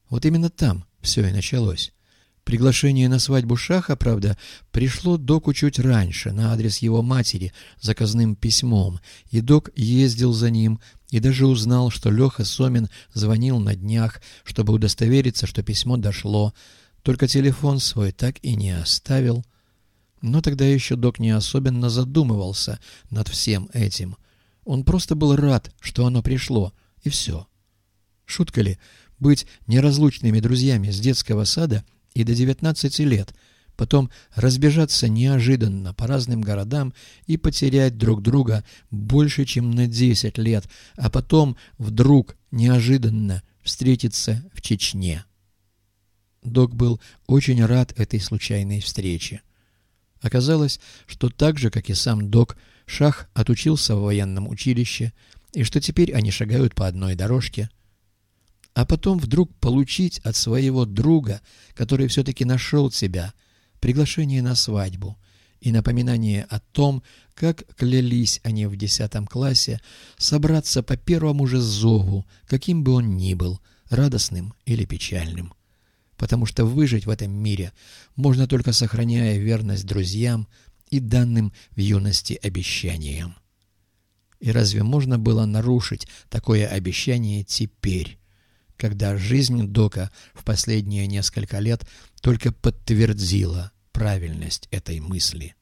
Вот именно там все и началось. Приглашение на свадьбу Шаха, правда, пришло Доку чуть раньше, на адрес его матери, заказным письмом, и Док ездил за ним и даже узнал, что Леха Сомин звонил на днях, чтобы удостовериться, что письмо дошло, только телефон свой так и не оставил. Но тогда еще Док не особенно задумывался над всем этим. Он просто был рад, что оно пришло, и все. Шутка ли быть неразлучными друзьями с детского сада и до 19 лет, потом разбежаться неожиданно по разным городам и потерять друг друга больше, чем на 10 лет, а потом вдруг неожиданно встретиться в Чечне. Док был очень рад этой случайной встрече. Оказалось, что так же, как и сам Док, Шах отучился в военном училище, и что теперь они шагают по одной дорожке. А потом вдруг получить от своего друга, который все-таки нашел тебя, приглашение на свадьбу и напоминание о том, как клялись они в 10 классе собраться по первому же зову, каким бы он ни был, радостным или печальным. Потому что выжить в этом мире можно только сохраняя верность друзьям и данным в юности обещаниям. И разве можно было нарушить такое обещание теперь, когда жизнь Дока в последние несколько лет только подтвердила правильность этой мысли?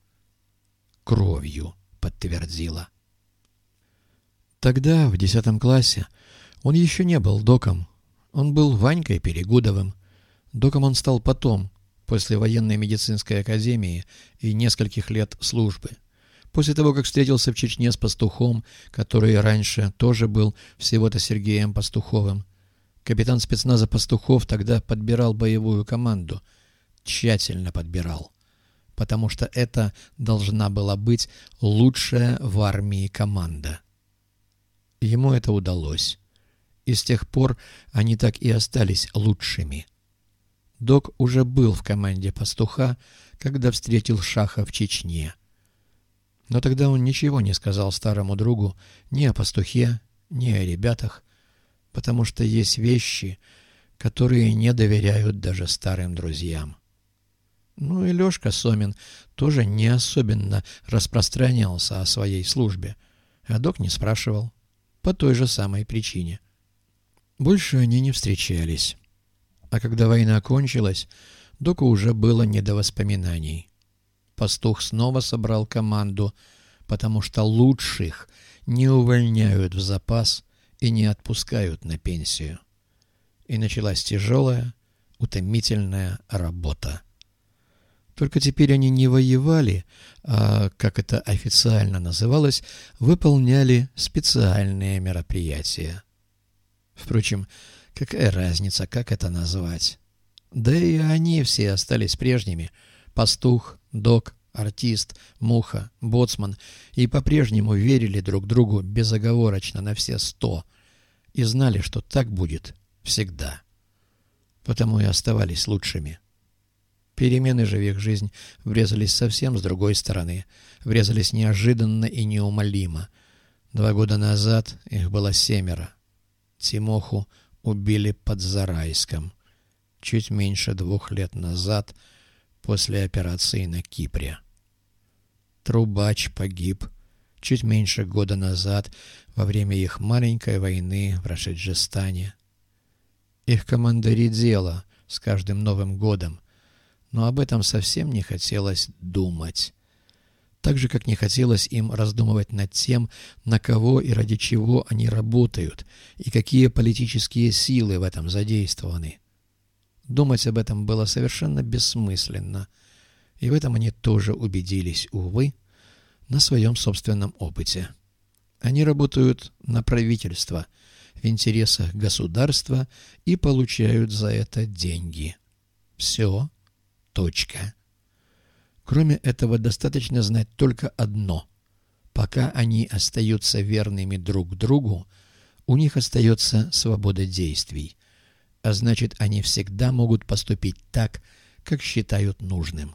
Кровью подтвердила. Тогда, в 10 классе, он еще не был Доком. Он был Ванькой Перегудовым. Доком он стал потом, после военной медицинской академии и нескольких лет службы. После того, как встретился в Чечне с Пастухом, который раньше тоже был всего-то Сергеем Пастуховым. Капитан спецназа Пастухов тогда подбирал боевую команду. Тщательно подбирал. Потому что это должна была быть лучшая в армии команда. Ему это удалось. И с тех пор они так и остались лучшими. Док уже был в команде Пастуха, когда встретил Шаха в Чечне. Но тогда он ничего не сказал старому другу ни о Пастухе, ни о ребятах, потому что есть вещи, которые не доверяют даже старым друзьям. Ну и Лешка Сомин тоже не особенно распространялся о своей службе, а Док не спрашивал, по той же самой причине. Больше они не встречались. А когда война кончилась, Доку уже было не до воспоминаний. Пастух снова собрал команду, потому что лучших не увольняют в запас и не отпускают на пенсию. И началась тяжелая, утомительная работа. Только теперь они не воевали, а, как это официально называлось, выполняли специальные мероприятия. Впрочем, какая разница, как это назвать? Да и они все остались прежними. Пастух, Док, артист, Муха, боцман, и по-прежнему верили друг другу безоговорочно на все 100 и знали, что так будет всегда. Потому и оставались лучшими. Перемены же в их жизнь врезались совсем с другой стороны, врезались неожиданно и неумолимо. 2 года назад их было 7. Тимоху убили под Зарайском. Чуть меньше 2 лет назад, после операции на Кипре. Трубач погиб чуть меньше года назад во время их маленькой войны в Рашиджистане. Их команда редела с каждым Новым годом, но об этом совсем не хотелось думать. Так же, как не хотелось им раздумывать над тем, на кого и ради чего они работают, и какие политические силы в этом задействованы. Думать об этом было совершенно бессмысленно, и в этом они тоже убедились, увы, на своем собственном опыте. Они работают на правительство, в интересах государства и получают за это деньги. Все. Точка. Кроме этого, достаточно знать только одно. Пока они остаются верными друг другу, у них остается свобода действий, а значит, они всегда могут поступить так, как считают нужным.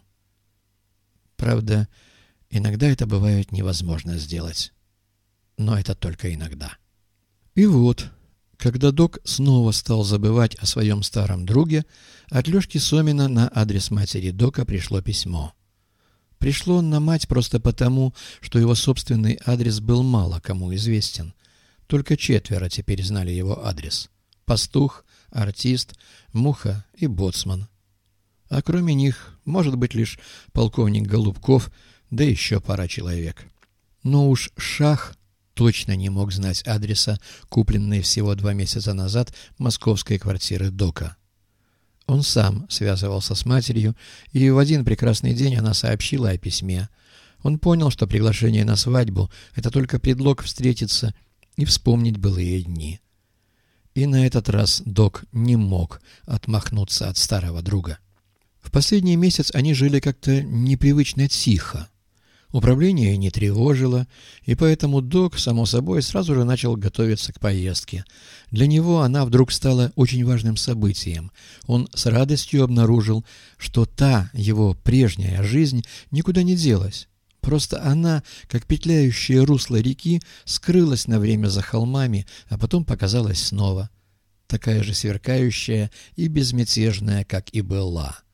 Правда, иногда это бывает невозможно сделать. Но это только иногда. И вот, Когда док снова стал забывать о своем старом друге, от Лешки Сомина на адрес матери дока пришло письмо. Пришло он на мать просто потому, что его собственный адрес был мало кому известен. Только 4 теперь знали его адрес: пастух, артист, муха и боцман. А кроме них, может быть, лишь полковник Голубков, да еще пара человек. Но уж Шах точно не мог знать адреса купленной всего 2 месяца назад московской квартиры дока. Он сам связывался с матерью, и в один прекрасный день она сообщила о письме. Он понял, что приглашение на свадьбу — это только предлог встретиться и вспомнить былые дни. И на этот раз док не мог отмахнуться от старого друга. В последний месяц они жили как-то непривычно тихо. Управление не тревожило, и поэтому док, само собой, сразу же начал готовиться к поездке. Для него она вдруг стала очень важным событием. Он с радостью обнаружил, что та его прежняя жизнь никуда не делась. Просто она, как петляющее русло реки, скрылась на время за холмами, а потом показалась снова. Такая же сверкающая и безмятежная, как и была.